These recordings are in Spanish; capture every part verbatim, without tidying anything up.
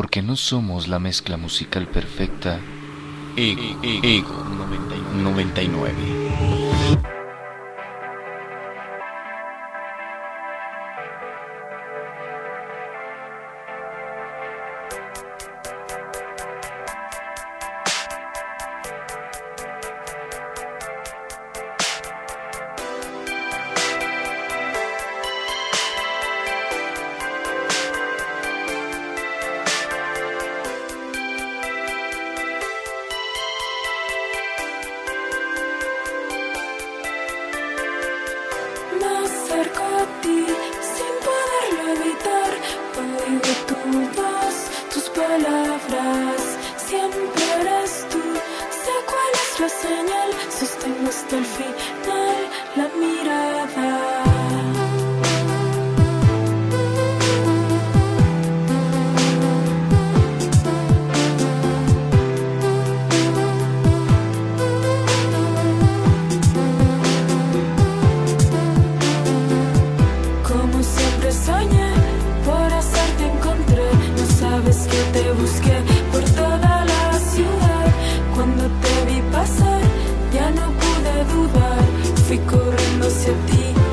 porque no somos la mezcla musical perfecta. Ego, Ego noventa y nueve. Cuando te vi pasar, ya no pude dudar, fui corriendo hacia ti.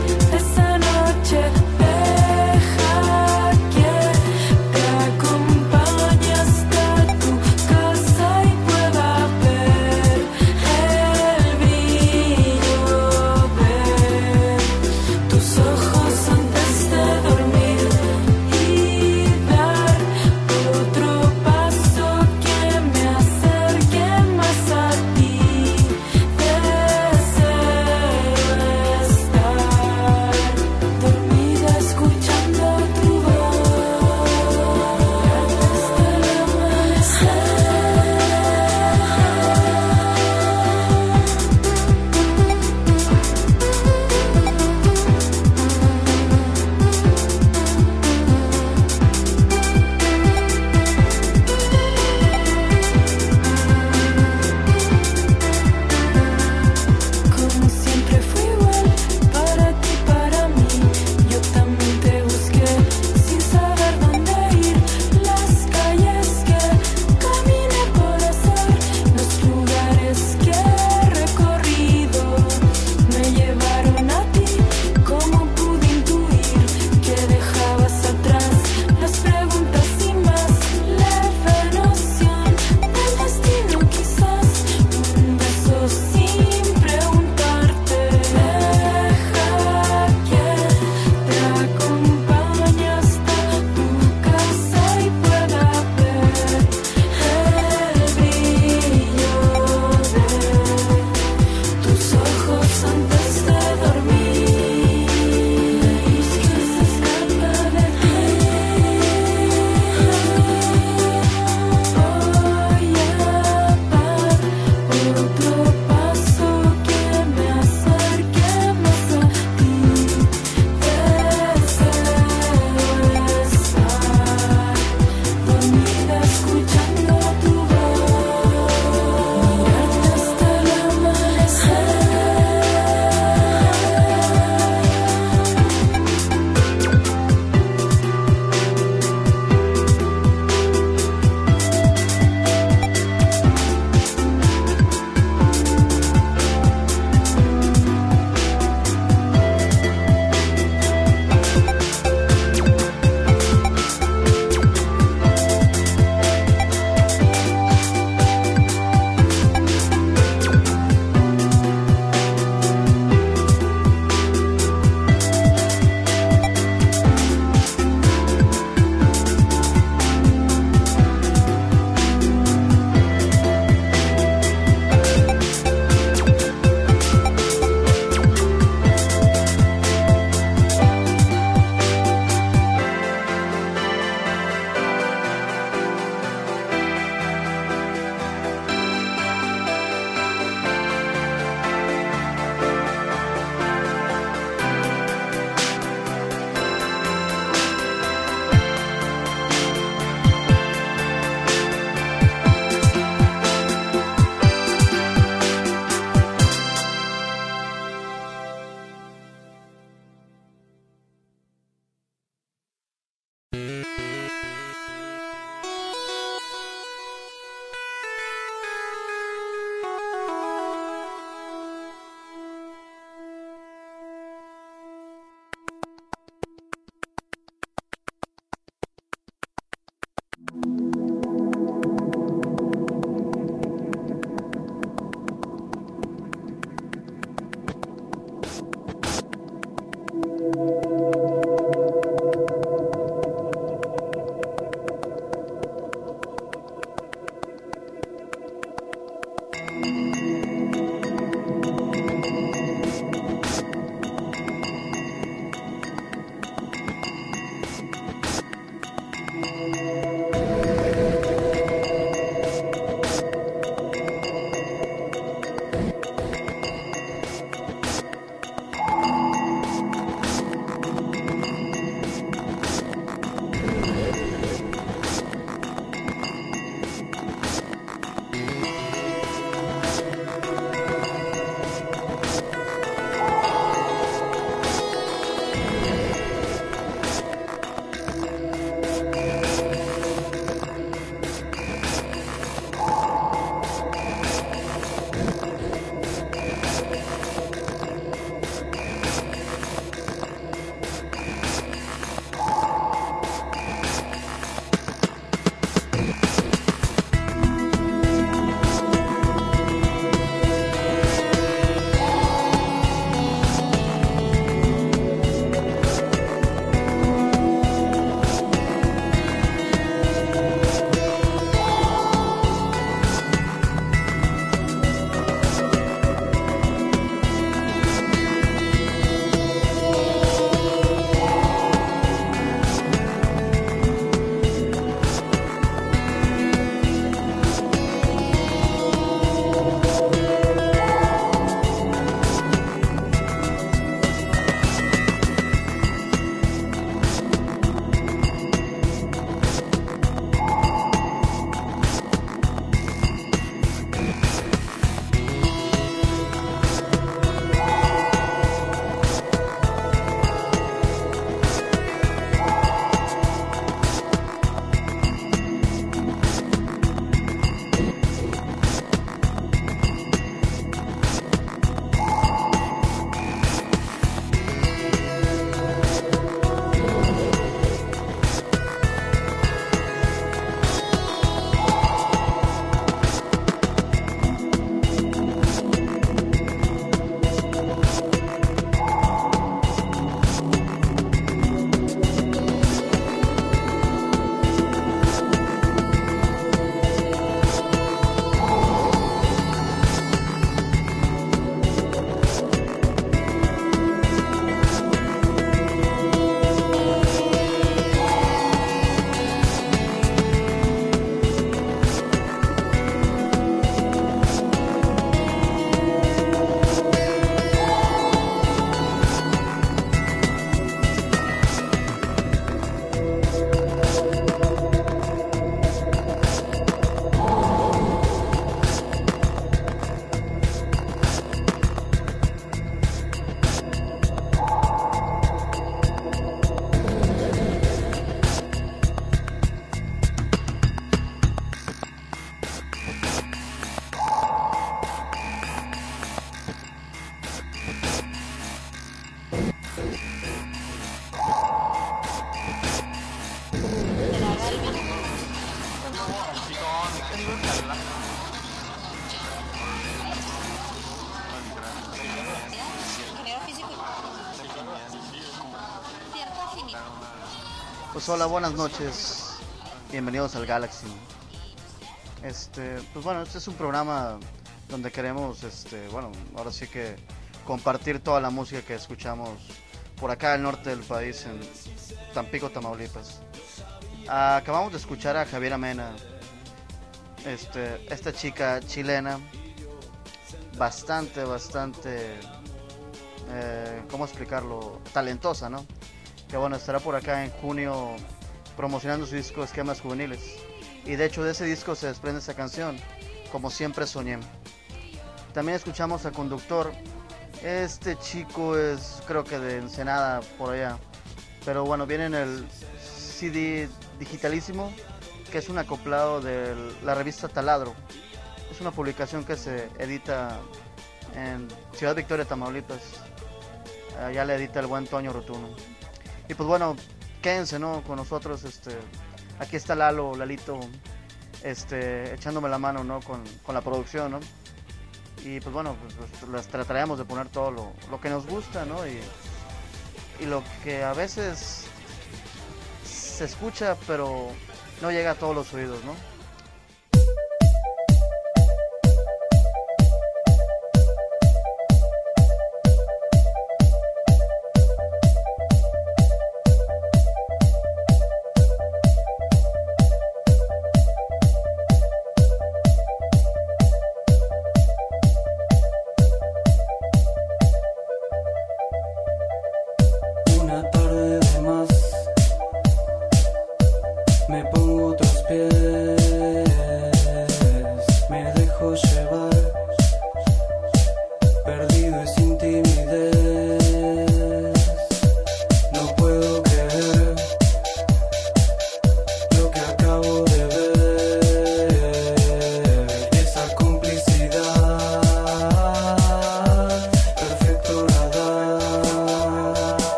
hola, buenas noches. Bienvenidos al Galaxy. Este, pues bueno, este es un programa donde queremos, este, bueno, ahora sí que compartir toda la música que escuchamos por acá al norte del país, en Tampico, Tamaulipas. Ah, acabamos de escuchar a Javiera Mena, este, esta chica chilena, bastante, bastante, eh, ¿cómo explicarlo? Talentosa, ¿no? Que bueno, estará por acá en junio promocionando su disco Esquemas Juveniles. Y de hecho de ese disco se desprende esa canción, Como Siempre Soñé. También escuchamos a Conductor. Este chico es, creo que de Ensenada, por allá. Pero bueno, viene en el C D digitalísimo, que es un acoplado de la revista Taladro. Es una publicación que se edita en Ciudad Victoria, Tamaulipas. Allá le edita el buen Toño Rotuno. Y pues bueno, quédense, ¿no? Con nosotros, este, aquí está Lalo, Lalito, este, echándome la mano, ¿no? Con, con la producción, ¿no? Y pues bueno, pues, pues las trataremos de poner todo lo, lo que nos gusta, ¿no? Y, y lo que a veces se escucha, pero no llega a todos los oídos, ¿no?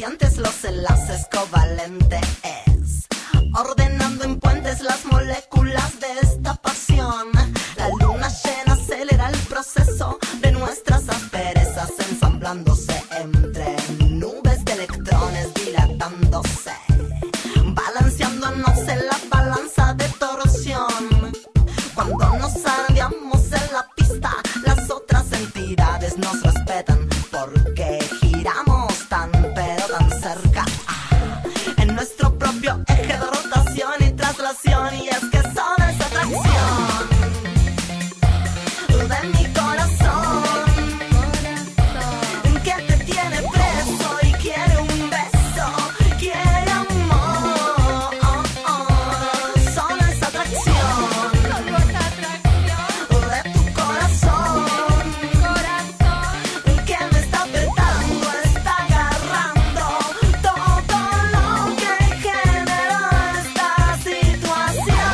radiantes los enlaces covalentes, ordenando en puentes las moléculas de esta pasión. La luna llena acelera el proceso de nuestras asperezas, ensamblándose entre nubes de electrones, dilatándose, balanceándonos en la balanza de torsión. Cuando nos ardeamos en la pista, las otras entidades nos respetan porque giramos tan pero tan cerca en nuestro propio eje de rotación y traslación. Y es que son esa atracción de mi corazón que te tiene preso y quiere un beso, quiere amor. Son esa atracción de tu corazón que me está apretando, está agarrando todo lo que generó esta situación.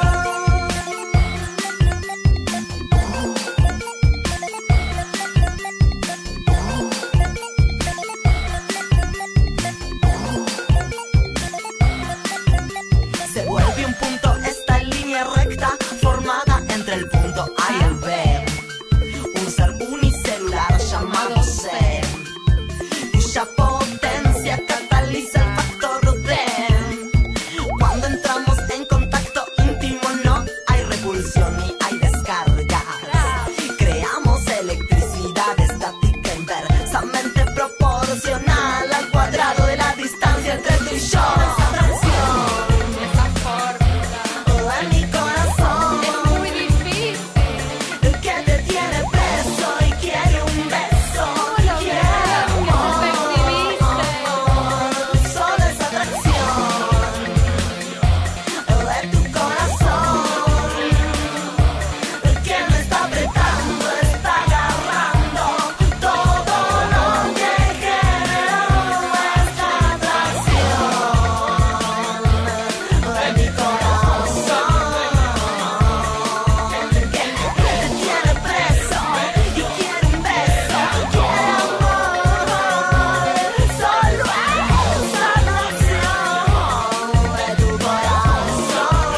Se vuelve un punto esta línea recta formada entre el punto A y el B, un ser unicelular llamado C, cuya potencia cataliza el factor D. Cuando entramos en contacto íntimo no hay repulsión ni hay descargas. Creamos electricidad estática inversamente proporcional al cuadrado de la distancia entre tú y yo. Esa atracción de mi corazón que te tiene preso y quiere un beso, quiere amor. Solo esa atracción de tu corazón que me está apretando, está agarrando todo lo que generó esta atracción de mi corazón que te tiene preso y quiere un beso, quiere amor. Solo esa atracción de tu corazón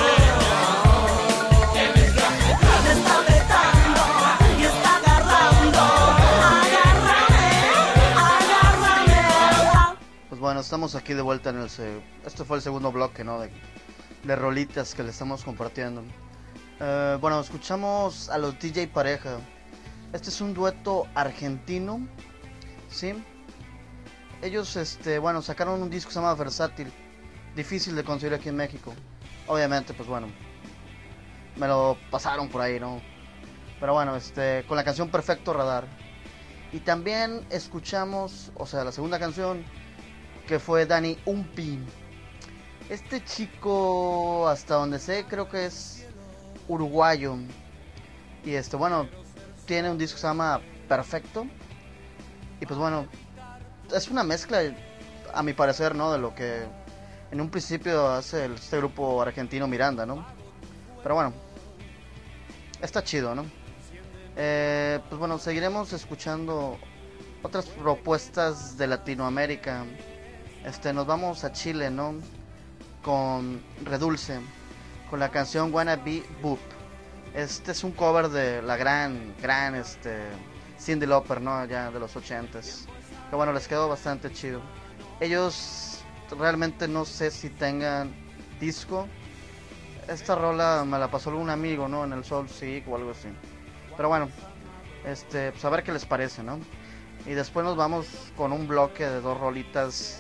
que me está apretando y está agarrando. Agárrame, agárrame. Pues bueno, estamos aquí de vuelta en el... se- Este fue el segundo bloque, ¿no? De, de rolitas que le estamos compartiendo. Eh, bueno, escuchamos a los D J Pareja. Este es un dueto argentino, ¿sí? Ellos, este, bueno, sacaron un disco que se llama Versátil. Difícil de conseguir aquí en México. Obviamente, pues bueno, me lo pasaron por ahí, ¿no? Pero bueno, este, con la canción Perfecto Radar. Y también escuchamos, o sea, la segunda canción, que fue Dani Umpi. Este chico, hasta donde sé, creo que es uruguayo. Y este, bueno, tiene un disco que se llama Perfecto. Y pues bueno, es una mezcla, a mi parecer, ¿no? De lo que en un principio hace el- este grupo argentino Miranda, ¿no? Pero bueno, está chido, ¿no? Eh, pues bueno, seguiremos escuchando otras propuestas de Latinoamérica. Este, nos vamos a Chile, ¿no? Con Redulce, con la canción Wanna Be Boop. Este es un cover de la gran, gran, este, Cyndi Lauper, ¿no? Ya de los ochentas. Que bueno, les quedó bastante chido. Ellos realmente no sé si tengan disco. Esta rola me la pasó algún amigo, ¿no? En el Soul Seek o algo así. Pero bueno, este, pues a ver qué les parece, ¿no? Y después nos vamos con un bloque de dos rolitas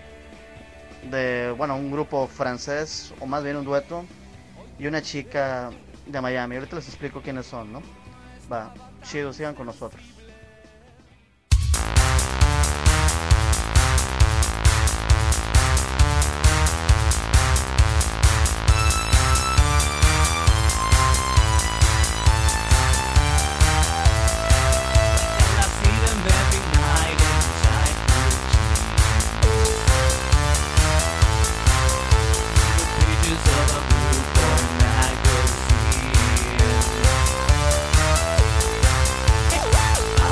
de, bueno, un grupo francés, o más bien un dueto, y una chica de Miami. Ahorita les explico quiénes son, ¿no? Va, chido, sigan con nosotros. Magazine.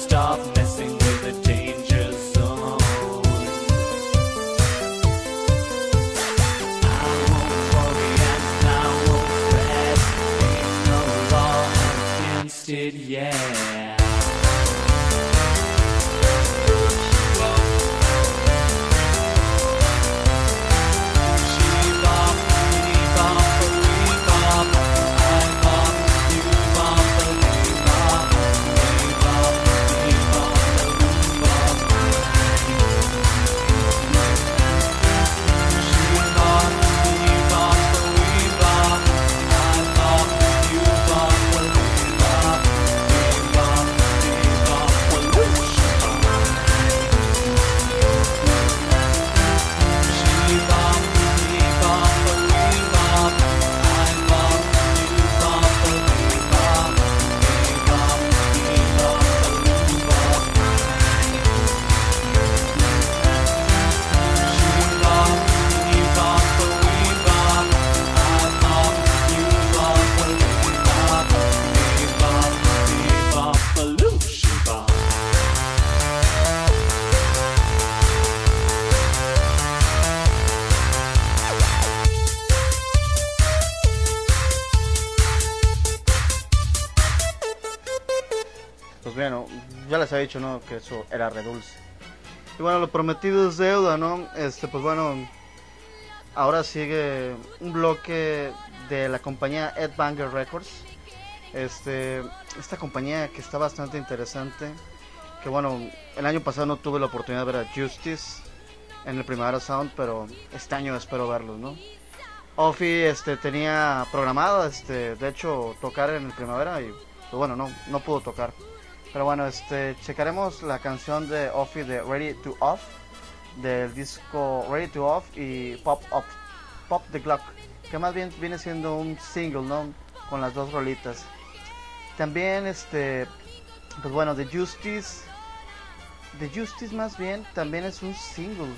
stop messing with the danger zone. I won't worry and I won't fret. Ain't no law against it, yeah. Bueno, ya les he dicho, ¿no? Que eso era redulce. Y bueno, lo prometido es deuda, ¿no? Este, pues bueno, ahora sigue un bloque de la compañía Ed Banger Records. Este, esta compañía que está bastante interesante. Que bueno, el año pasado no tuve la oportunidad de ver a Justice en el Primavera Sound, pero este año espero verlos, ¿no? Offy este, tenía programado, este, de hecho, tocar en el Primavera y pues bueno, no, no pudo tocar. Pero bueno, este, checaremos la canción de Offy de Ready to Off, del disco Ready to Off y Pop Up, Pop the Clock, que más bien viene siendo un single, ¿no? Con las dos rolitas. También, este, pues bueno, The Justice, The Justice más bien, también es un single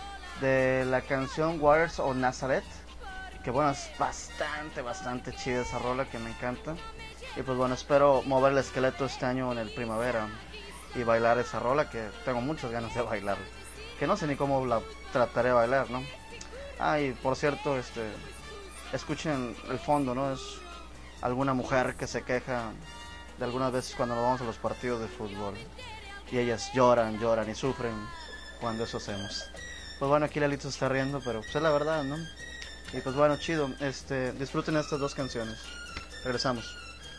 de la canción Waters of Nazareth, que bueno, es bastante, bastante chida esa rola, que me encanta. Y pues bueno, espero mover el esqueleto este año en el Primavera y bailar esa rola, que tengo muchas ganas de bailar, que no sé ni cómo la trataré de bailar, ¿no? Ah, y por cierto, este, escuchen el fondo, ¿no? Es alguna mujer que se queja de algunas veces cuando nos vamos a los partidos de fútbol y ellas lloran, lloran y sufren cuando eso hacemos. Pues bueno, aquí Lalito se está riendo, pero pues es la verdad, ¿no? Y pues bueno, chido, este, disfruten estas dos canciones. Regresamos.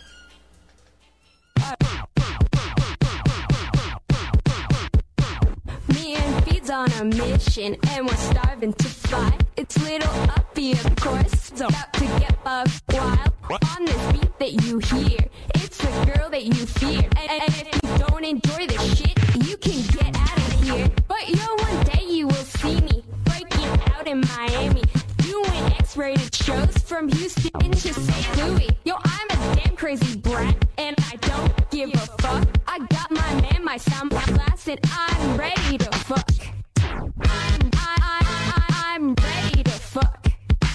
On a mission and we're starving to fly. It's little Uppy, of course, so about to get buck wild. On this beat that you hear, it's the girl that you fear. And, and if you don't enjoy the shit, you can get out of here. But yo, one day you will see me breaking out in Miami, doing X-rated shows from Houston to Saint Louis. Yo, I'm a damn crazy brat, and I don't give a fuck. I got my man, my sound blast, and I'm ready to fuck. I'm, I, I, I, I'm ready to fuck.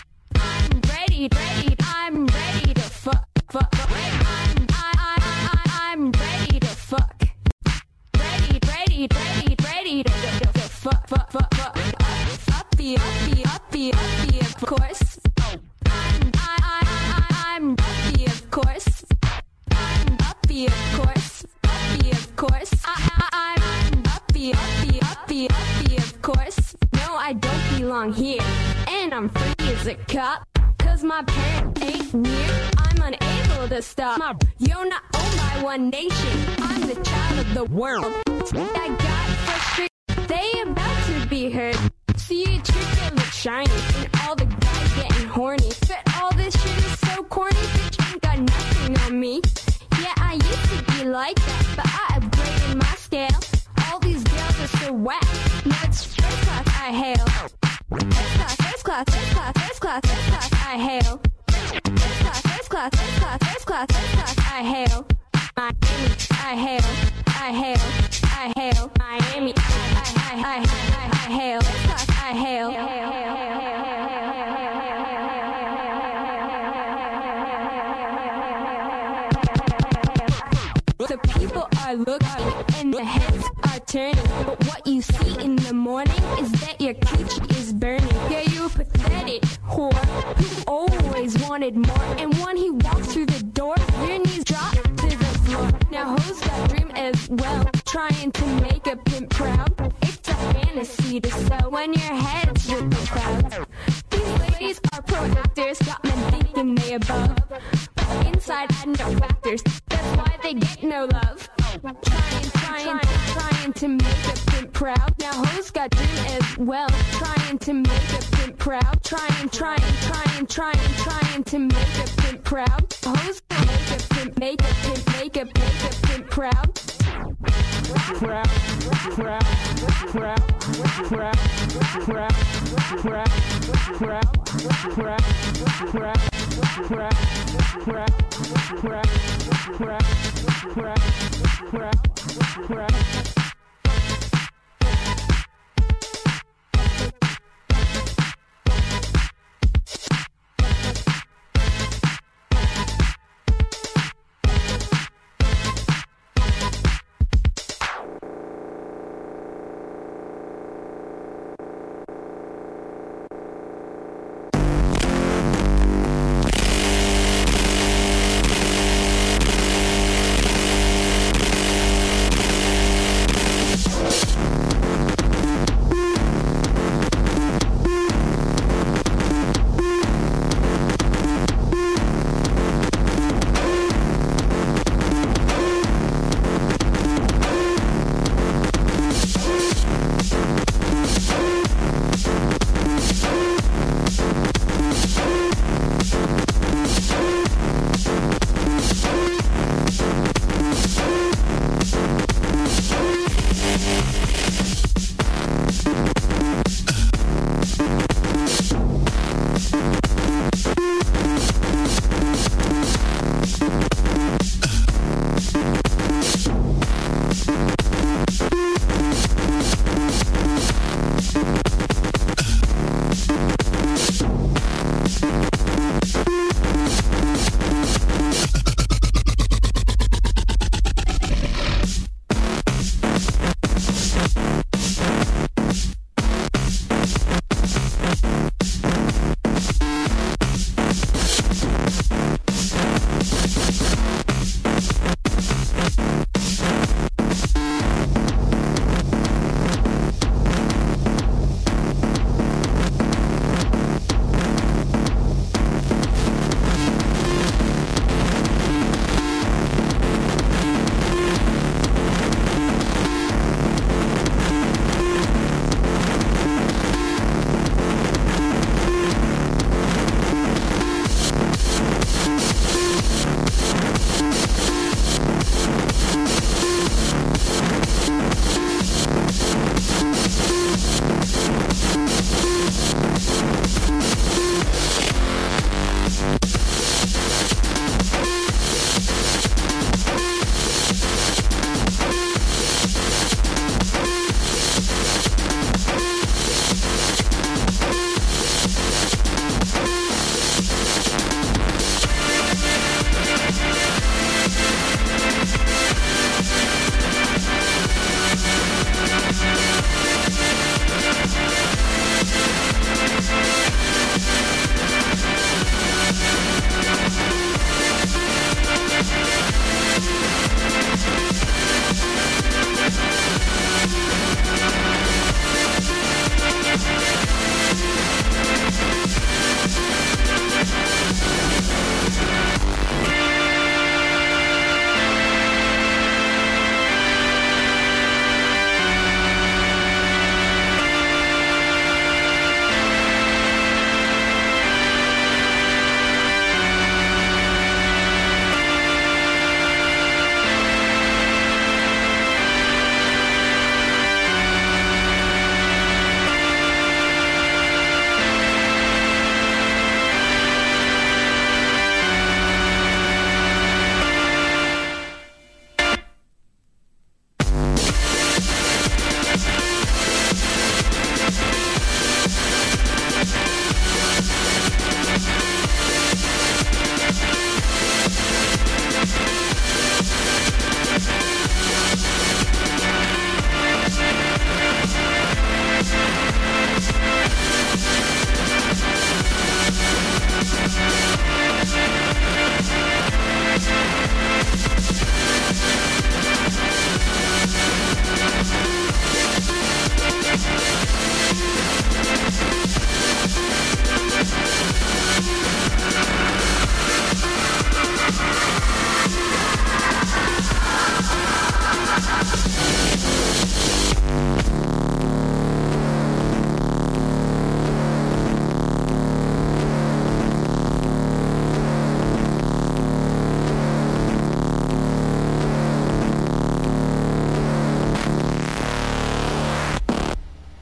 I'm ready, ready, I'm ready to fuck, fuck, fuck. I'm, I, I, I, I'm ready to fuck. Ready, ready, ready, ready to, to, to fuck, fuck, fuck, fuck. Uppy, uppy, uppy, uppy, of course. I'm, I, I, I, I'm uppy, of course. I'm uppy, of course. Uppy, of course. I, I, I'm uppy, uppy, uppy, uppy, of course. No, I don't belong here, and I'm free as a cop, cause my parent ain't near. I'm unable to stop. My, you're not owned by one nation, I'm the child of the world. I got frustrated, they about to be heard. See a chick that looks shiny, and all the guys getting horny. But all this shit is so corny, bitch ain't got nothing on me. Yeah, I used to be like that, but I upgraded my scale. All these girls are so whack, now it's first class I hail. First class, first class, first class, first class, first class I hail. First class, first class, first class, first class, first class I hail. Miami, I hail, I hail, I hail. Miami, I, I, I, I, I, I hail. First class I hail. The people are looking and the heads are turning. But what you see in the morning is that your coochie is burning. Yeah, you pathetic whore who always wanted more. And when he walks through the door, your knees drop to the floor. Now hoes got dream as well, trying to make a pimp proud. It's a fantasy to sell when your head's with the crowd. These ladies are pro actors, got men thinking they above. But inside had no factors, that's why they get no love. Trying, trying, trying to make a pimp proud. Now hoes got dream as well, trying to make a pimp proud. Trying, trying, trying, trying, trying to make a pimp proud. Hoes can make a pimp, make a pimp, make a, make a pimp proud. Proud, proud, proud, proud, proud, proud, proud, proud, proud, proud, proud, proud.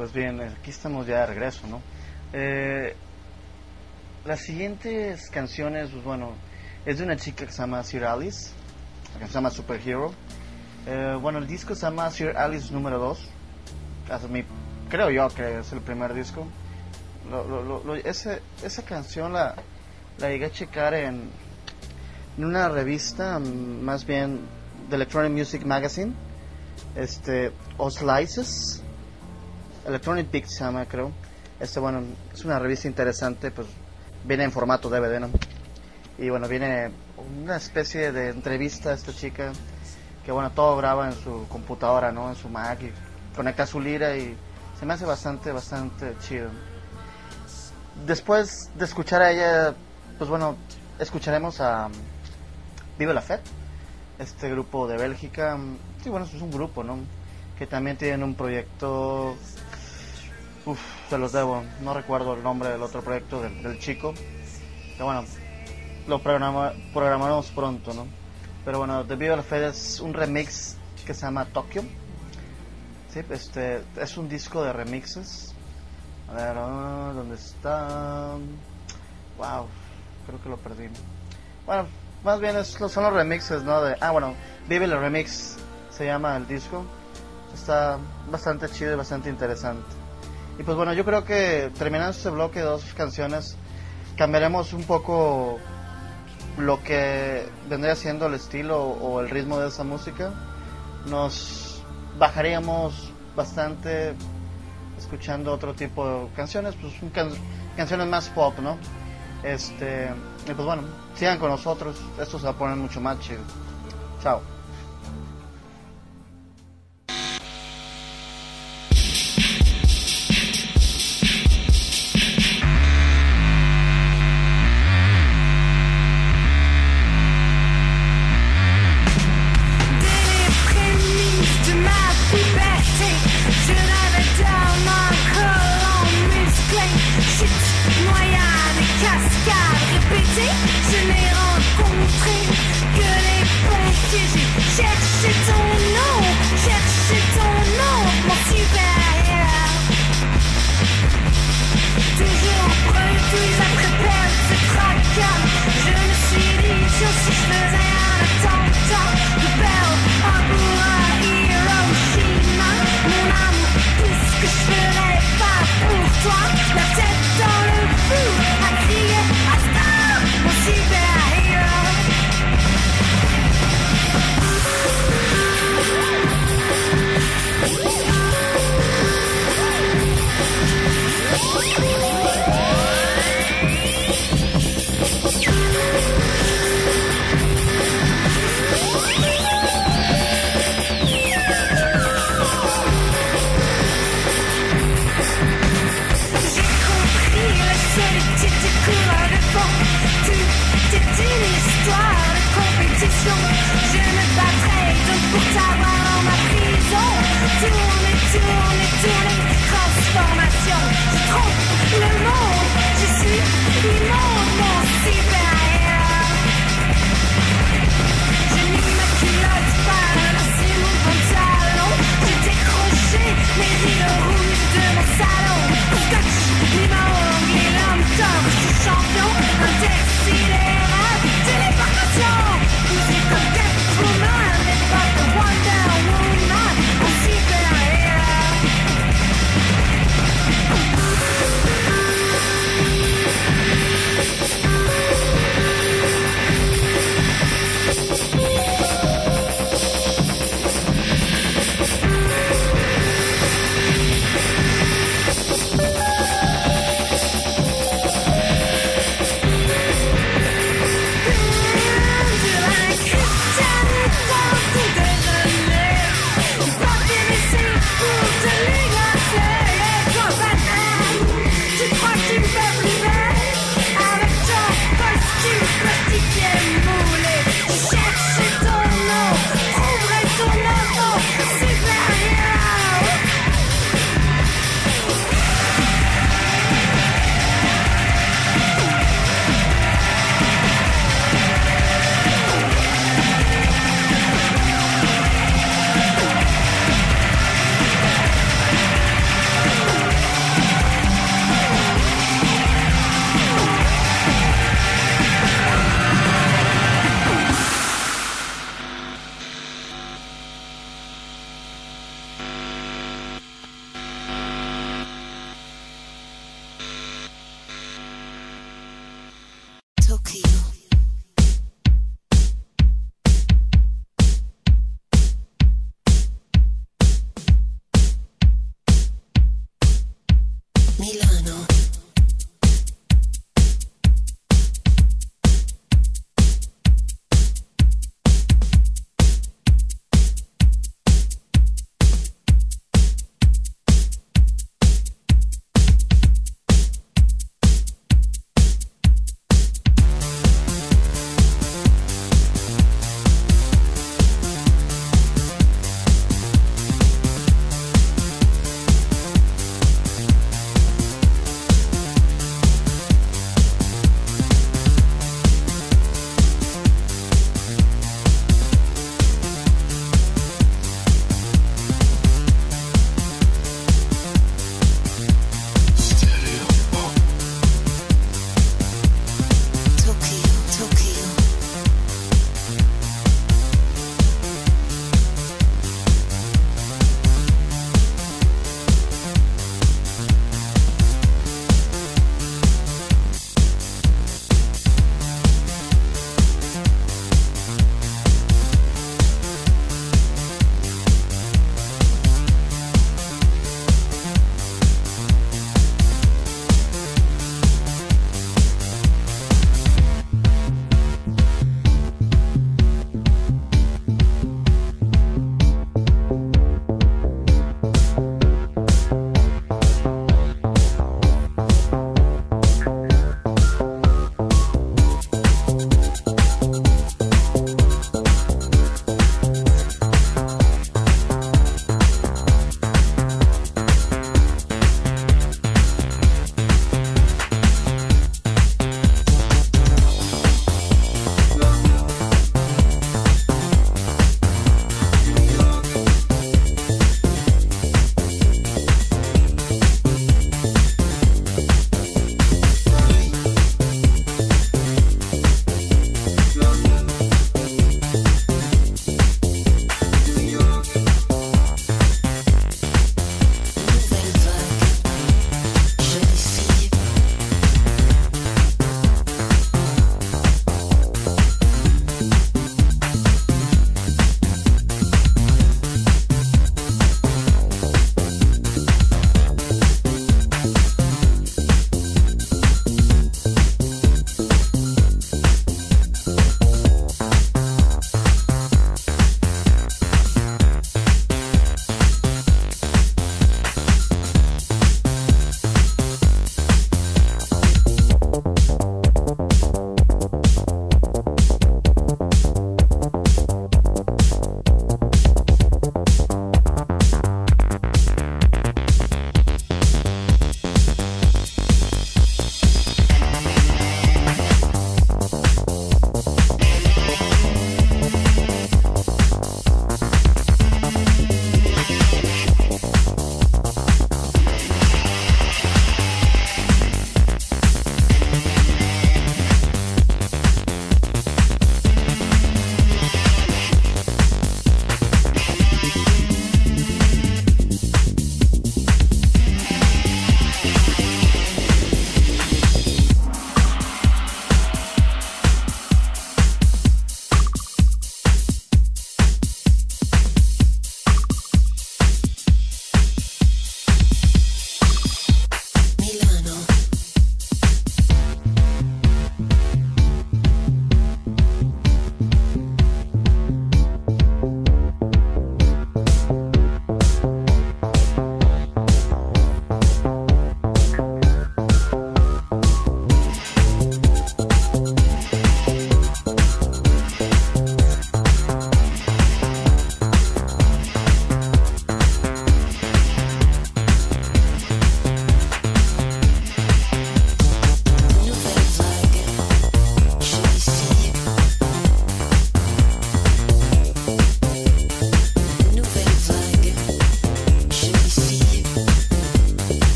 Pues bien, aquí estamos ya de regreso, ¿no? Eh, las siguientes canciones, pues bueno, es de una chica que se llama Sir Alice, que se llama Superhero. Eh, bueno, el disco se llama Sir Alice número dos. Mi, creo yo que es el primer disco. Lo, lo, lo, lo, ese, esa canción la, la llegué a checar en, en una revista, más bien de Electronic Music Magazine, este, O Slices, Electronic Beat se llama, creo. Este, bueno, es una revista interesante, pues viene en formato D V D, ¿no? Y bueno, viene una especie de entrevista a esta chica que, bueno, todo graba en su computadora, ¿no? En su Mac, y conecta su lira y se me hace bastante, bastante chido. Después de escuchar a ella, pues bueno, escucharemos a Vive la Fête, este grupo de Bélgica. Sí, bueno, es un grupo, ¿no? Que también tienen un proyecto, uff, se los debo, no recuerdo el nombre del otro proyecto del, del chico, que bueno, lo programa, programaremos pronto, ¿no? Pero bueno, The Vive la Fête es un remix que se llama Tokyo. Sí, este, es un disco de remixes. A ver, uh, ¿dónde está? Wow, creo que lo perdí. Bueno, más bien es, son los remixes, ¿no? De, ah, bueno, Vive el Remix se llama el disco. Está bastante chido y bastante interesante. Y pues bueno, yo creo que terminando este bloque de dos canciones, cambiaremos un poco lo que vendría siendo el estilo o el ritmo de esa música. Nos bajaríamos bastante escuchando otro tipo de canciones, pues can- canciones más pop, ¿no? Este, y pues bueno, sigan con nosotros, esto se va a poner mucho más chido. Chao. Je n'ai rencontré que les péchés.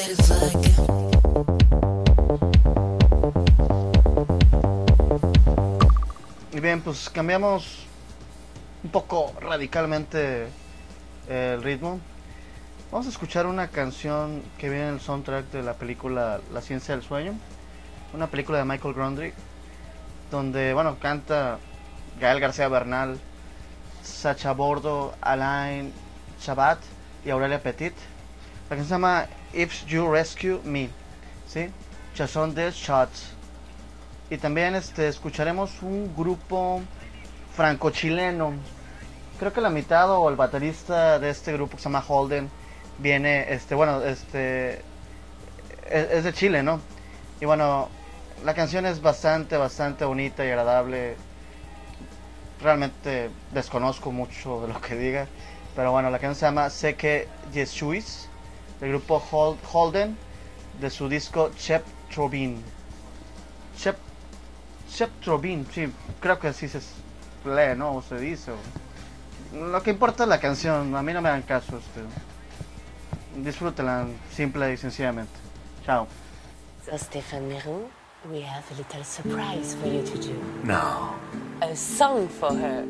Y bien, pues cambiamos un poco radicalmente el ritmo. Vamos a escuchar una canción que viene en el soundtrack de la película La Ciencia del Sueño, una película de Michael Gondry, donde, bueno, canta Gael García Bernal, Sacha Bordo, Alain Chabat y Aurelia Petit. La canción se llama If You Rescue Me, ¿sí? Chanson des Shots. Y también este, escucharemos un grupo franco-chileno. Creo que la mitad o el baterista de este grupo, que se llama Holden, viene, este, bueno, este, es, es de Chile, ¿no? Y bueno, la canción es bastante, bastante bonita y agradable. Realmente desconozco mucho de lo que diga, pero bueno, la canción se llama Sé que Jesuis, del grupo Holden, de su disco Chep Trobin. Chep, Chep Trobin, sí, creo que así se lee, ¿no? O se dice. O... Lo que importa es la canción, a mí no me dan caso. Este... Disfrútenla, simple y sencillamente. Chao. So, Stéphane Mirou, we have a little surprise for you to do. No. A song for her.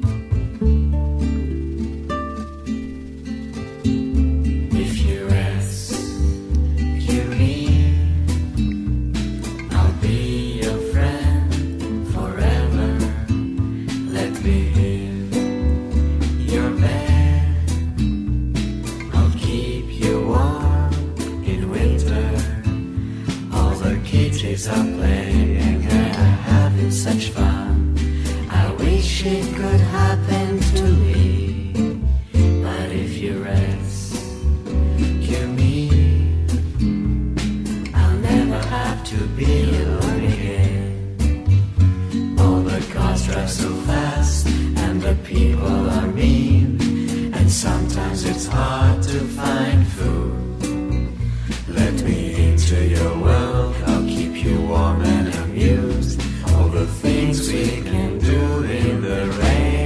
If you rescue me, I'll be your friend forever. Let me in your bed. I'll keep you warm in winter. All the kids are playing and are having such fun. I wish it could happen to me, but if you rescue me, I'll never have to be alone again. All the cars drive so fast and the people are mean, and sometimes it's hard to find food. Let me into your world, I'll keep you warm and amused. All the things we can do in the rain.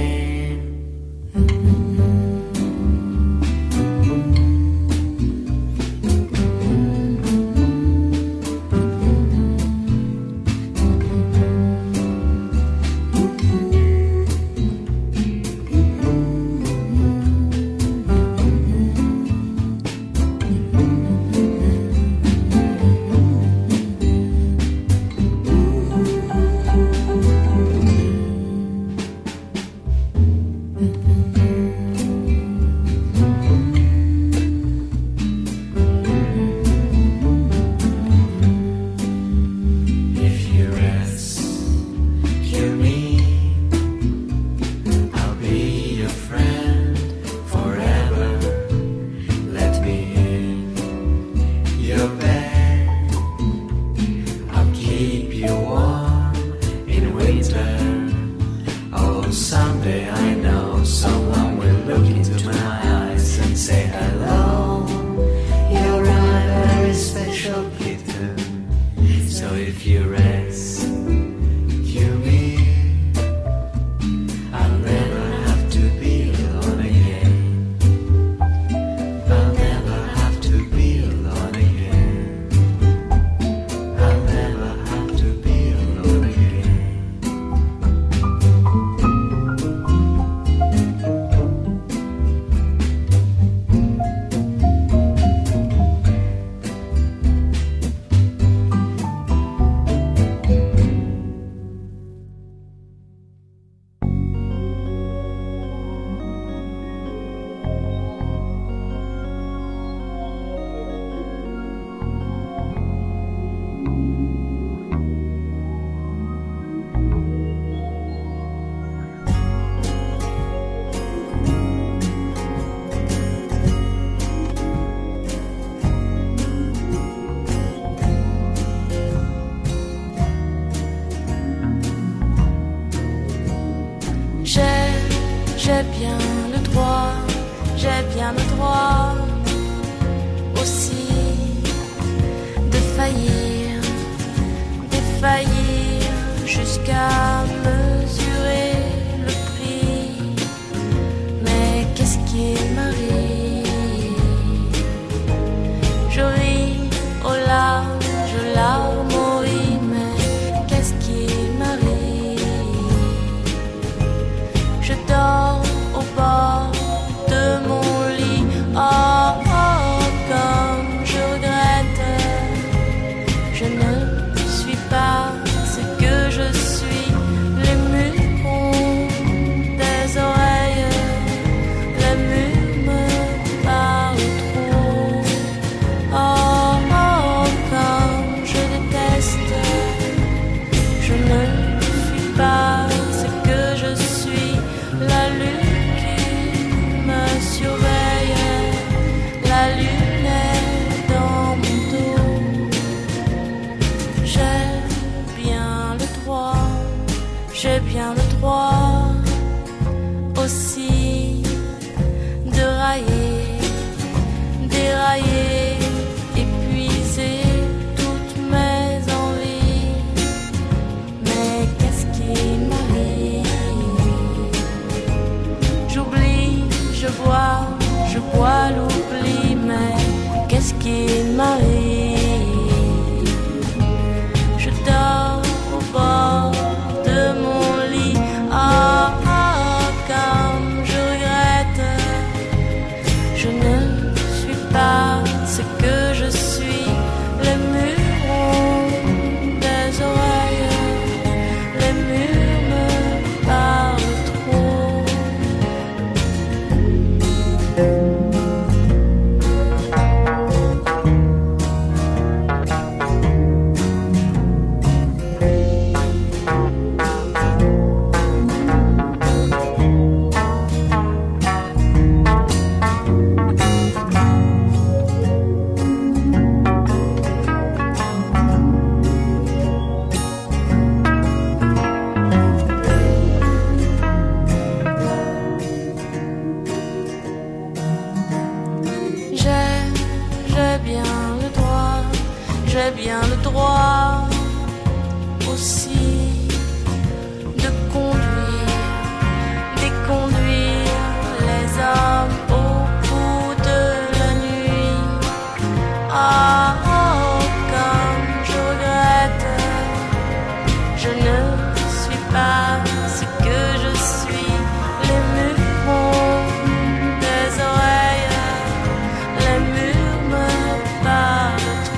J'ai bien le droit, j'ai bien le droit aussi de faillir, défaillir jusqu'à mesurer le prix. Mais qu'est-ce qui m'arrive? Je ris bois, je bois l'oubli, mais qu'est-ce qui m'arrive? Je dors au bord de mon lit, ah, ah, comme je regrette, je ne suis pas ce que je suis. Les murs ont des oreilles, les murs me parlent trop. J'ai bien le droit aussi de conduire, déconduire les hommes au bout de la nuit. Ah, oh, comme je regrette, je ne suis pas ce que je suis. Les murs ont des oreilles, les murs me parlent.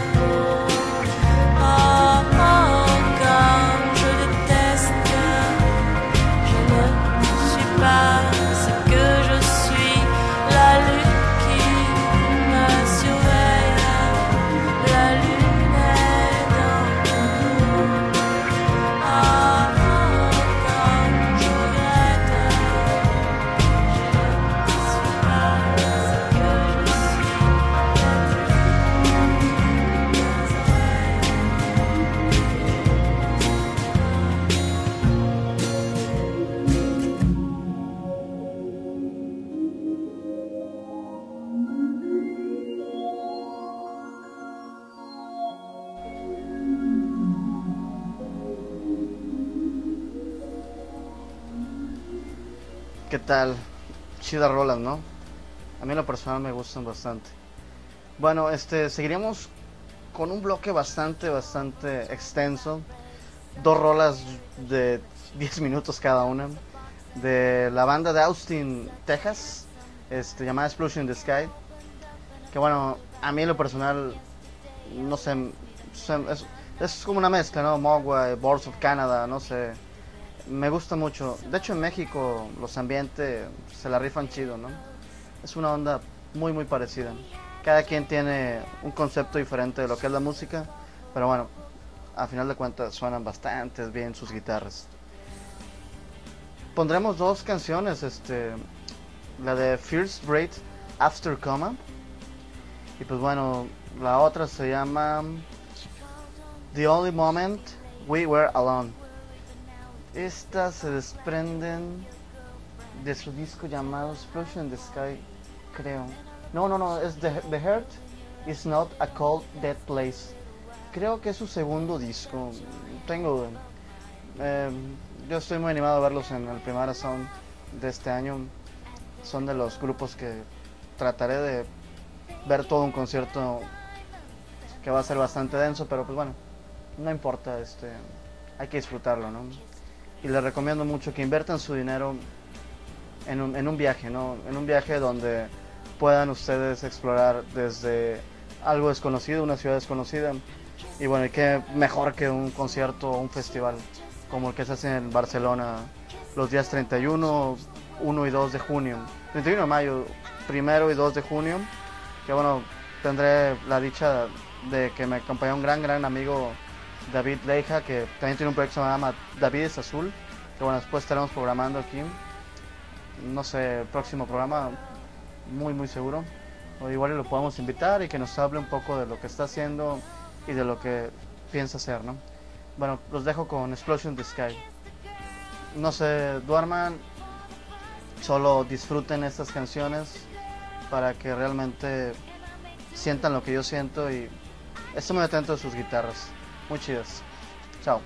¿Qué tal? Chidas rolas, ¿no? A mí en lo personal me gustan bastante. Bueno, este, seguiríamos con un bloque bastante, bastante extenso. Dos rolas de diez minutos cada una. De la banda de Austin, Texas, este, llamada Explosion in the Sky. Que bueno, a mí en lo personal, no sé, es, es como una mezcla, ¿no? Mogwai, Boards of Canada, no sé. Me gusta mucho. De hecho en México los ambientes se la rifan chido, ¿no? Es una onda muy muy parecida. Cada quien tiene un concepto diferente de lo que es la música, pero bueno, a final de cuentas suenan bastante bien sus guitarras. Pondremos dos canciones, este, la de First Breath After Coma, y pues bueno, la otra se llama The Only Moment We Were Alone. Estas se desprenden de su disco llamado Explosion in the Sky, creo. No, no, no, es The, the Heart is Not a Cold Dead Place. Creo que es su segundo disco, tengo duda. Eh, yo estoy muy animado a verlos en el Primavera Sound de este año. Son de los grupos que trataré de ver todo un concierto que va a ser bastante denso, pero pues bueno, no importa, este, hay que disfrutarlo, ¿no? Y les recomiendo mucho que inviertan su dinero en un, en un viaje, ¿no? En un viaje donde puedan ustedes explorar desde algo desconocido, una ciudad desconocida. Y bueno, y qué mejor que un concierto o un festival como el que se hace en Barcelona los días treinta y uno, uno y dos de junio. treinta y uno de mayo, primero y dos de junio. Que bueno, tendré la dicha de que me acompañe un gran, gran amigo, David Leija, que también tiene un proyecto que se llama David es Azul, que bueno, después estaremos programando aquí, no sé, el próximo programa, muy muy seguro, o igual lo podemos invitar y que nos hable un poco de lo que está haciendo y de lo que piensa hacer, ¿no? Bueno, los dejo con Explosion in the Sky. No se duerman, solo disfruten estas canciones para que realmente sientan lo que yo siento y estén muy atentos a sus guitarras. Muy chidas. Chao.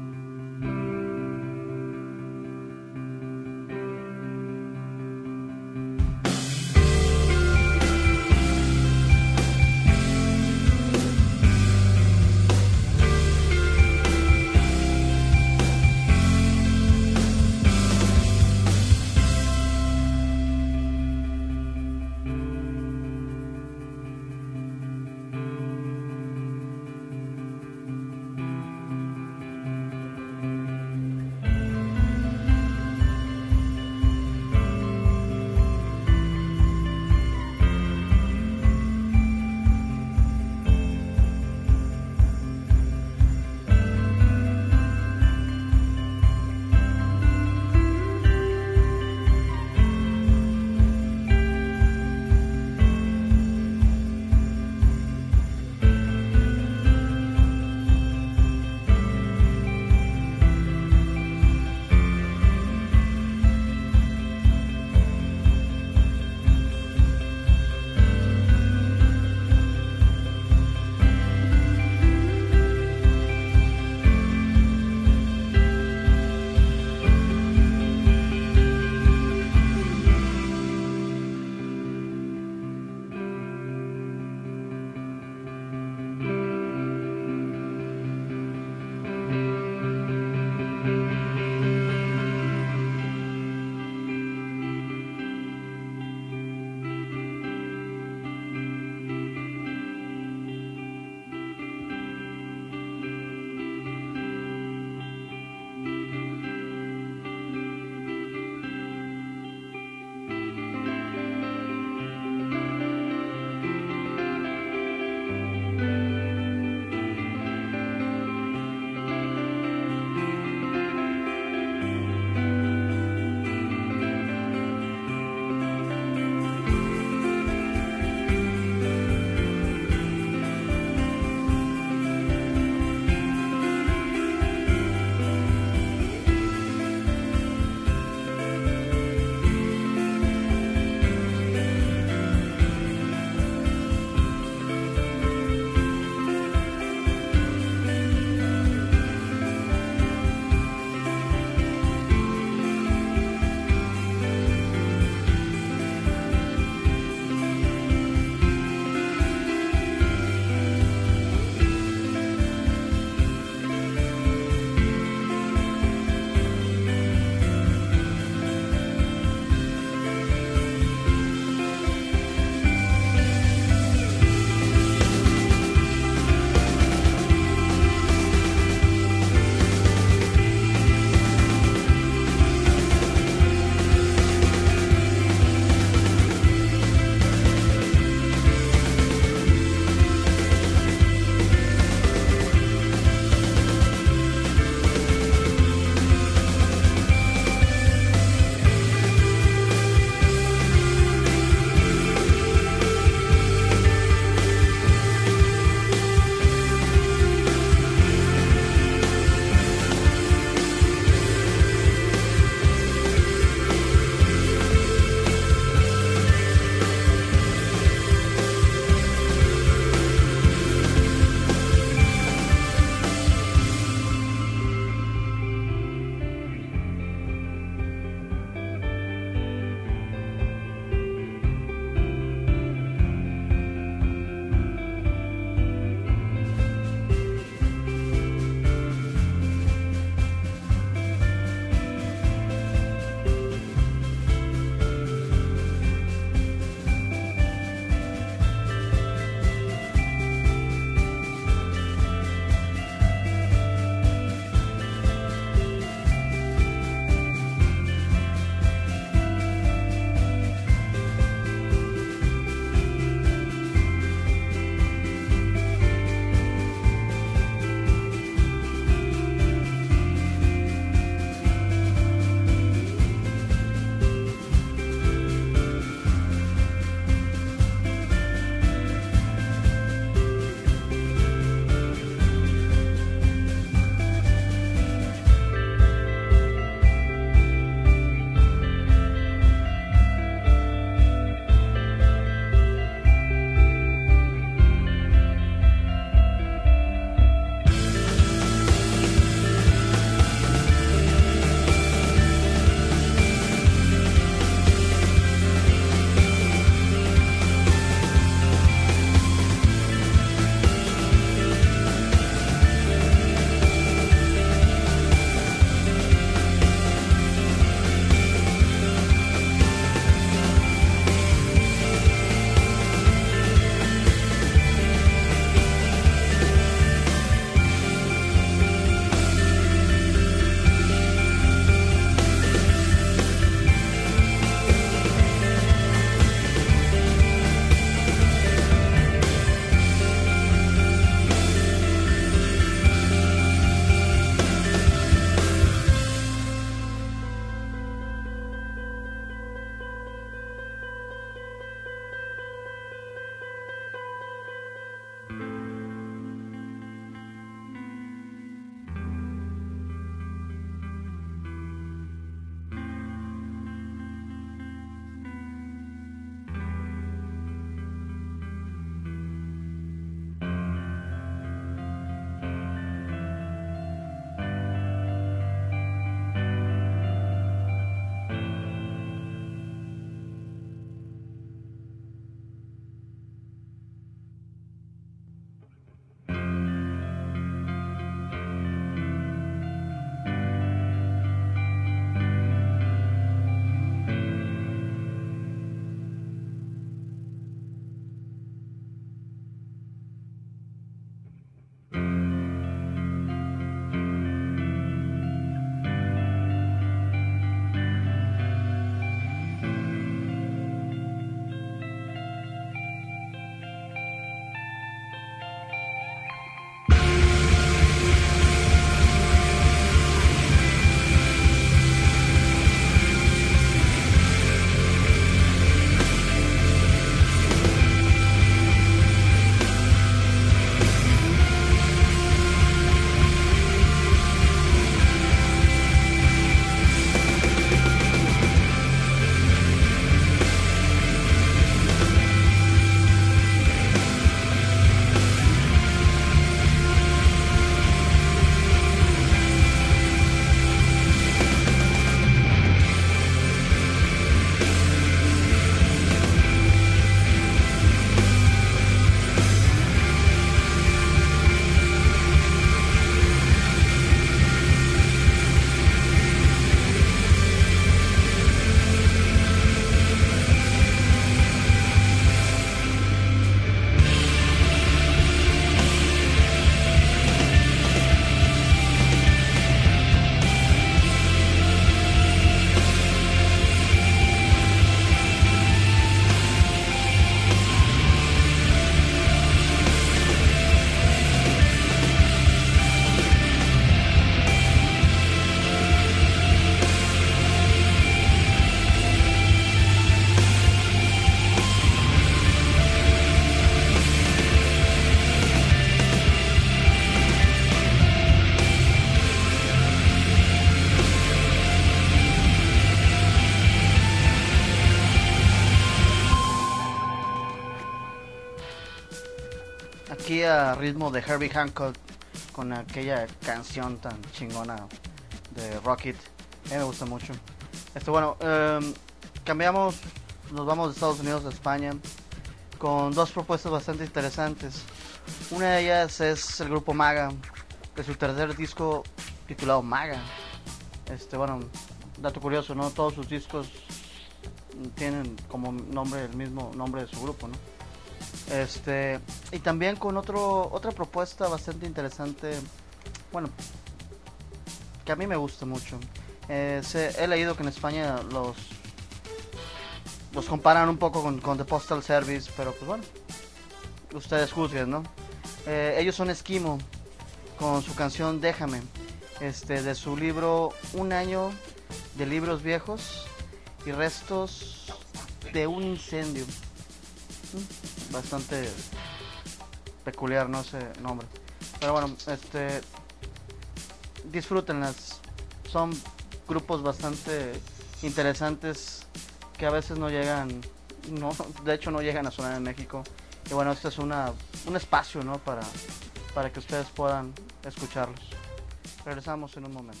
aquella ritmo de Herbie Hancock con aquella canción tan chingona de Rocket. A mí me gusta mucho. Este, bueno, eh, cambiamos, nos vamos de Estados Unidos a España con dos propuestas bastante interesantes. Una de ellas es el grupo Maga, de su tercer disco titulado Maga. Este, bueno, dato curioso, ¿no? Todos sus discos tienen como nombre el mismo nombre de su grupo, ¿no? Este, y también con otro otra propuesta bastante interesante, bueno, que a mí me gusta mucho. Eh, se, he leído que en España los los comparan un poco con, con The Postal Service, pero pues bueno, ustedes juzguen, ¿no? Eh, ellos son Esquimo, con su canción Déjame, este, de su libro Un año de libros viejos y restos de un incendio. Bastante peculiar, no ese nombre, pero bueno, este, disfrútenlas. Son grupos bastante interesantes que a veces no llegan, no, de hecho no llegan a sonar en México. Y bueno, este es una un espacio, ¿no? para para que ustedes puedan escucharlos. Regresamos en un momento.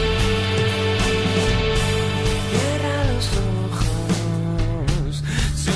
Cierra los ojos.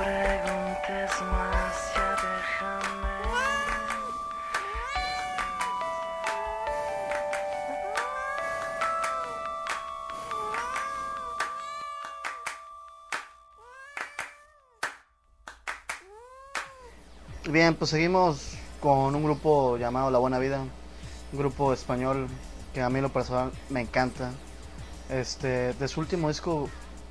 preguntes más, ya déjame. Bien, pues seguimos con un grupo llamado La Buena Vida, un grupo español que a mí lo personal me encanta. Este, de su último disco,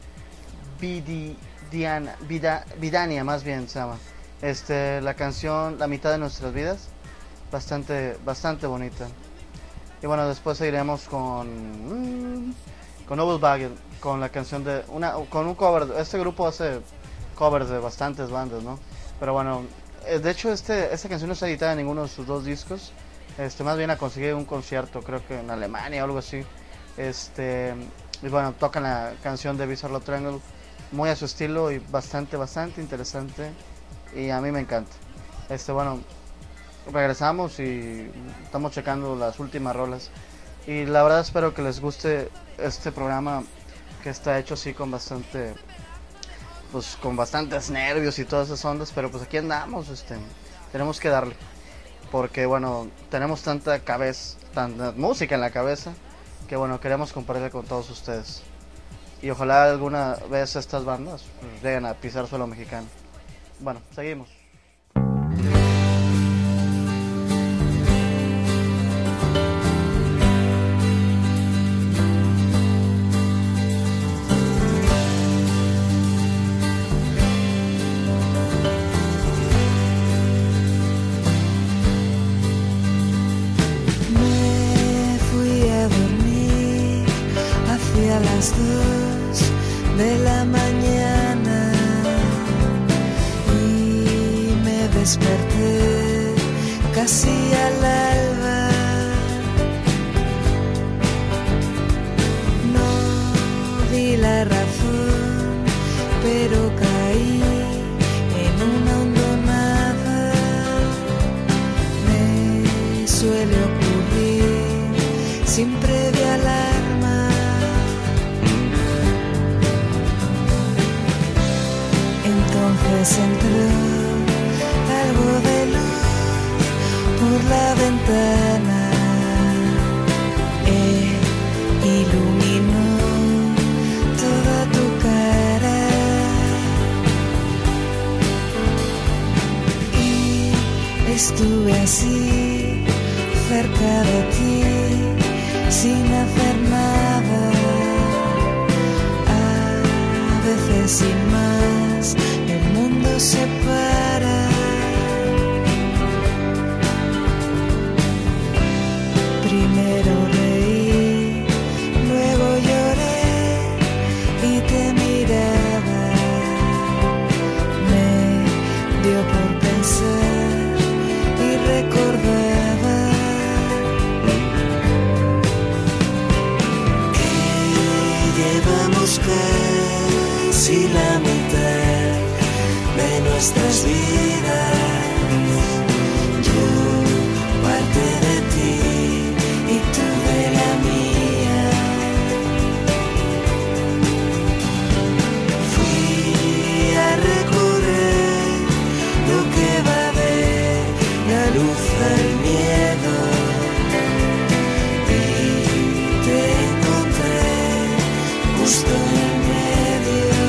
Vidiana, Vida, Vidania más bien se llama. Este, la canción La mitad de nuestras vidas, bastante, bastante bonita. Y bueno, después seguiremos con con Volkswagen, con la canción de una, con un cover. Este grupo hace covers de bastantes bandas, ¿no? Pero bueno, de hecho este, esta canción no está editada en ninguno de sus dos discos. Este, más bien la conseguí en un concierto, creo que en Alemania o algo así. Este, y bueno, tocan la canción de Bizarre Love Triangle muy a su estilo y bastante, bastante interesante. Y a mí me encanta. Este, bueno, regresamos y estamos checando las últimas rolas. Y la verdad espero que les guste este programa que está hecho así con bastante, pues con bastantes nervios y todas esas ondas. Pero pues aquí andamos, este, tenemos que darle. Porque bueno, tenemos tanta cabeza, tanta música en la cabeza, que bueno, queremos compartirla con todos ustedes. Y ojalá alguna vez estas bandas pues, lleguen a pisar suelo mexicano. Bueno, seguimos. Me fui a dormir hacia las dos de la mañana y me desperté casi al alba. No vi la razón, pero caí en una hondonada. Me suele ocurrir sin previa alarma. Entonces entró algo de luz por la ventana e iluminó toda tu cara. Y estuve así cerca de ti sin hacer nada. A veces sin más el mundo se para. Primero reí, luego lloré y te miraba. Me dio por pensar y recordaba que llevamos casi la mitad de nuestras vidas. Yo parte de ti y tú de la mía. Fui a recorrer lo que va de la luz al miedo y te encontré justo en medio.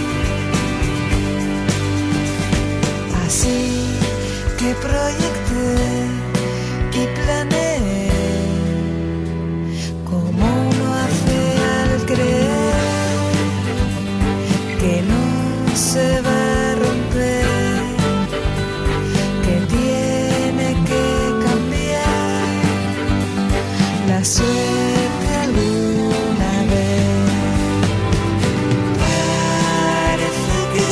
Así que proyecté y planeé como uno hace al creer que no se va a romper, que tiene que cambiar la suerte alguna vez. Parece que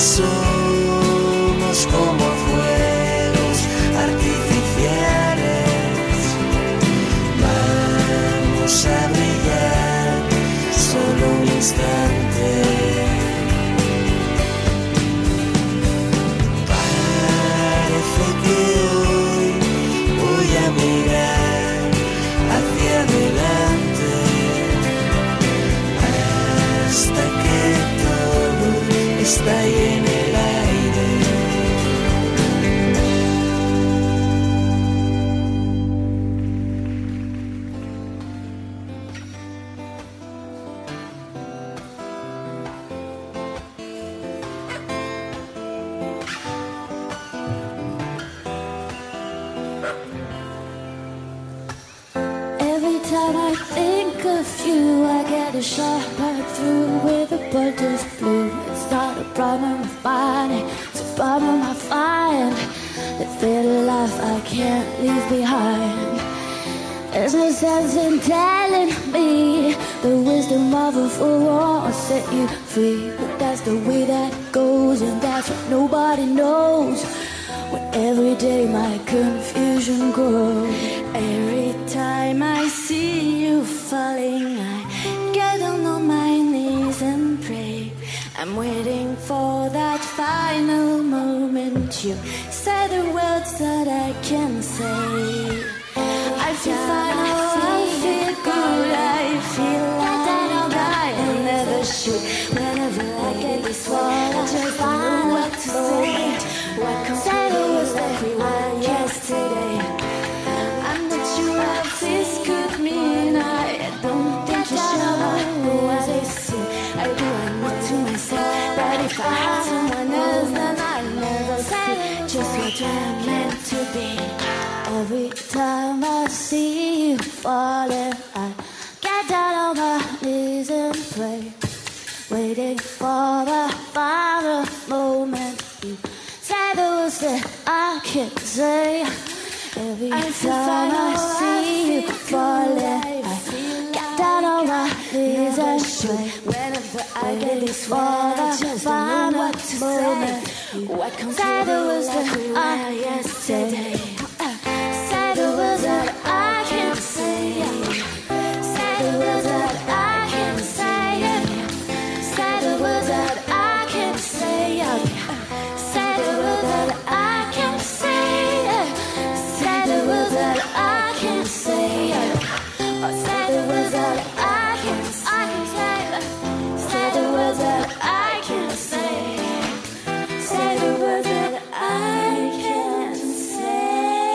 somos como fuegos artificiales Every time I think of you, I get a shot right through with a bolt of blue. It's not a problem of mine, it's a problem I find. The fatal life I can't leave behind. There's no sense in telling me the wisdom of a fool won't set you free. But that's the way that it goes, and that's what nobody knows. When every day my confusion grows. Every time I see you falling, I get down on my knees and pray. I'm waiting for that final moment. You say the words that I can say. I feel fine, oh, I feel good. I feel like I don't die and never should. Whenever I get this wall, I just don't know what to say. What comes say the words that we were yesterday. I'm not sure what this could mean. I don't think you should know what I see. I do, I know to myself that if I had someone else, then I'd never say just what I'm meant to be. Every time I see you falling, I get down on my knees and pray, waiting for the final moment. You say the words that I can't say. Every I time I see you falling, I get down on my knees and pray. Whenever I get this far, I just don't know what to say. What comes say the words that I yesterday. Say the words that I can't say. Say the words that I can't say. Say the words that I can't say. Say the words that I can't say. Say the words that I can't say. Say the words that I can't say. Say the words that I can't say. Say the words that I can't say.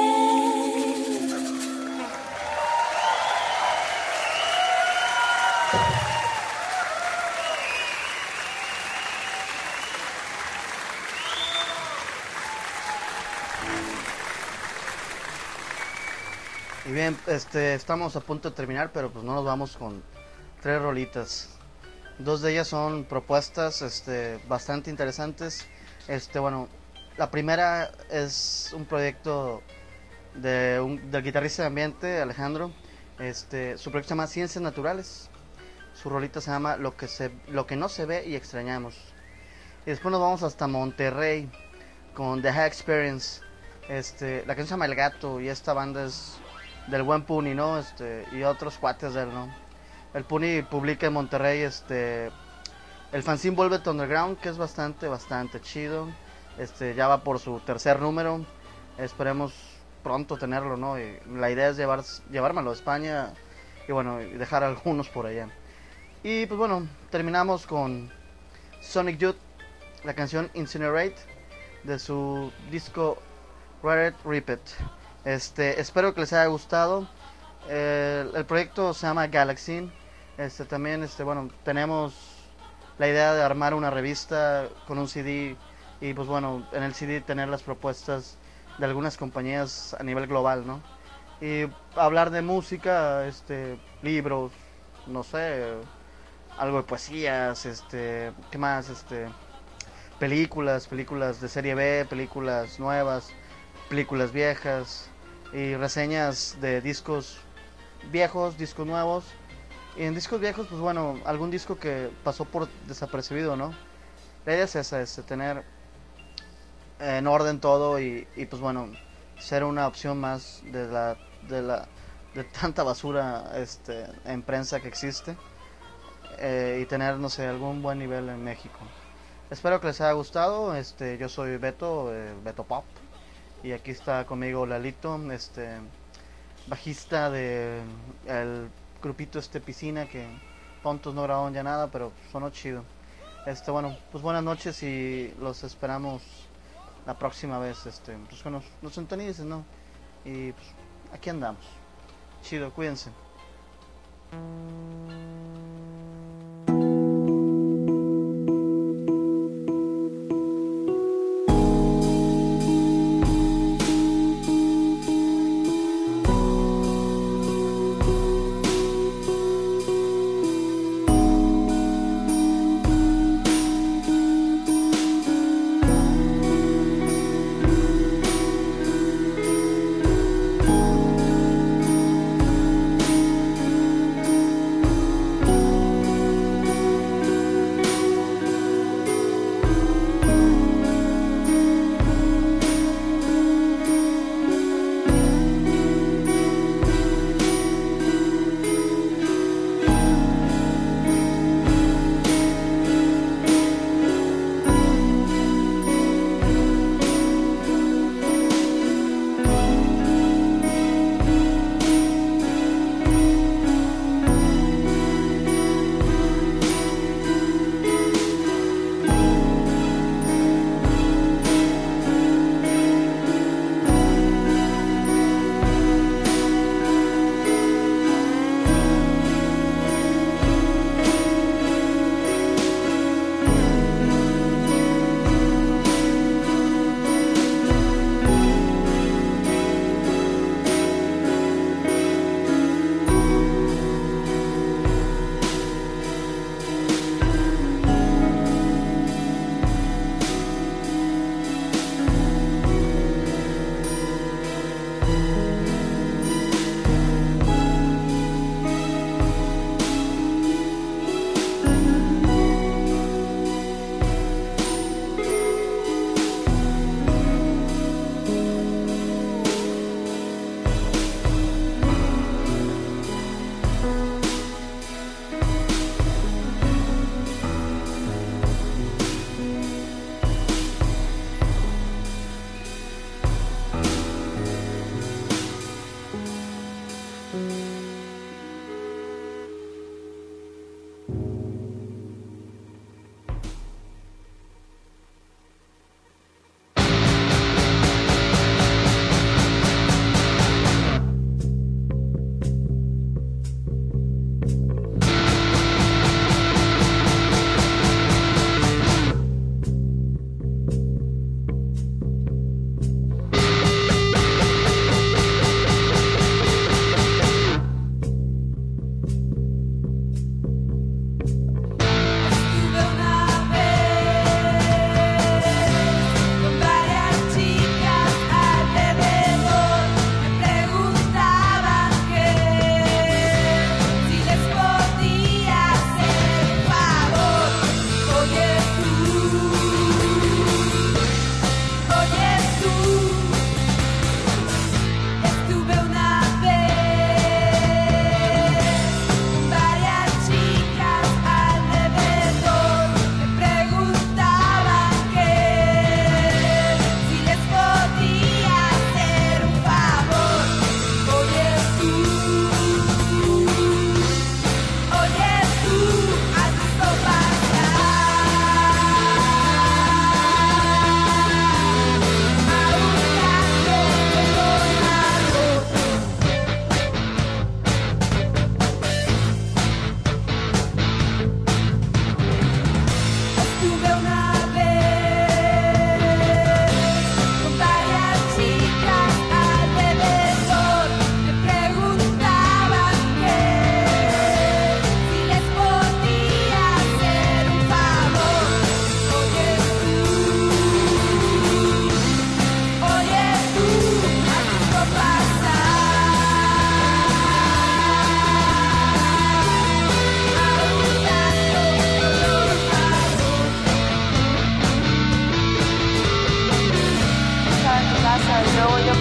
Y bien, este, estamos a punto de terminar, pero pues no nos vamos con tres rolitas. Dos de ellas son propuestas, este, bastante interesantes. Este, bueno, la primera es un proyecto de un, del guitarrista de ambiente, Alejandro. Este, su proyecto se llama Ciencias Naturales. Su rolita se llama Lo que se, lo que no se ve y extrañamos. Y después nos vamos hasta Monterrey con The High Experience. Este, la canción se llama El Gato y esta banda es del buen Puni, ¿no? Este, y otros cuates de él, ¿no? El Puni publica en Monterrey este el fanzine Velvet Underground, que es bastante, bastante chido. Este, ya va por su tercer número. Esperemos pronto tenerlo, ¿no? Y la idea es llevar, llevármelo a España y bueno, y dejar algunos por allá. Y pues bueno, terminamos con Sonic Youth, la canción Incinerate de su disco Rare Repeat. Este, espero que les haya gustado. Eh, el proyecto se llama Galaxy. Este, también, este, bueno, tenemos la idea de armar una revista con un C D y pues bueno, en el C D tener las propuestas de algunas compañías a nivel global, ¿no? Y hablar de música, este, libros, no sé, algo de poesías, este, ¿qué más? Este, películas, películas de serie B, películas nuevas, películas viejas y reseñas de discos viejos, discos nuevos. Y en discos viejos, pues bueno, algún disco que pasó por desapercibido, ¿no? La idea es esa, es tener en orden todo y, y pues bueno, ser una opción más de la de la de tanta basura este en prensa que existe, eh, y tener, no sé, algún buen nivel en México. Espero que les haya gustado. Este, yo soy Beto, eh, Beto Pop, y aquí está conmigo Lalito, este bajista de el grupito este Piscina, que tontos no grabaron ya nada, pero sonó chido. Este, bueno, pues buenas noches y los esperamos la próxima vez, este, pues que nos, nos sintonicen, ¿no? Y pues aquí andamos. Chido, cuídense.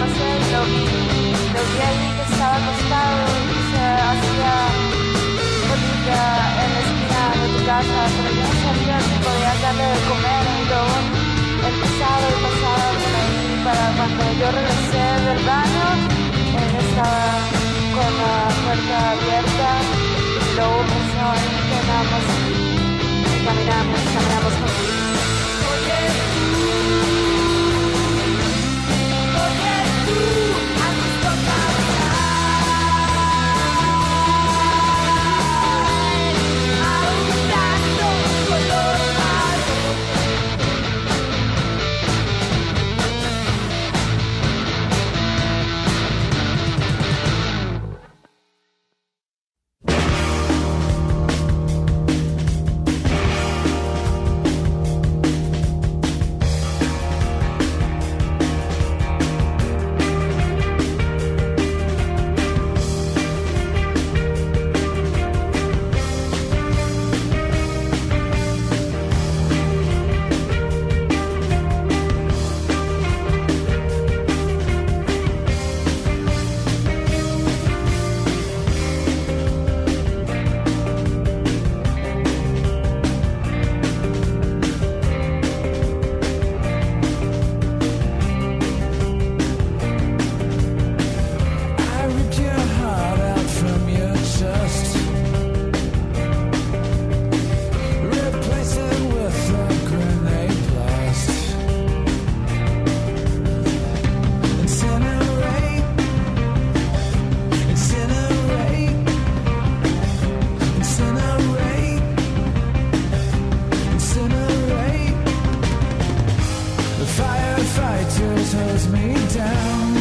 pasé y lo vi, lo vi ahí que estaba acostado y se hacía bolita en la esquina de tu casa, pero yo no sabía si podía darle de comer y luego él pasaba y pasaba por ahí para cuando yo regresé del baño, él estaba con la puerta abierta y luego pasó ahí que nada más caminamos, caminamos juntos. Oye tú, oye tú, has visto pasar a un gato color marrón. Firefighters hose me down.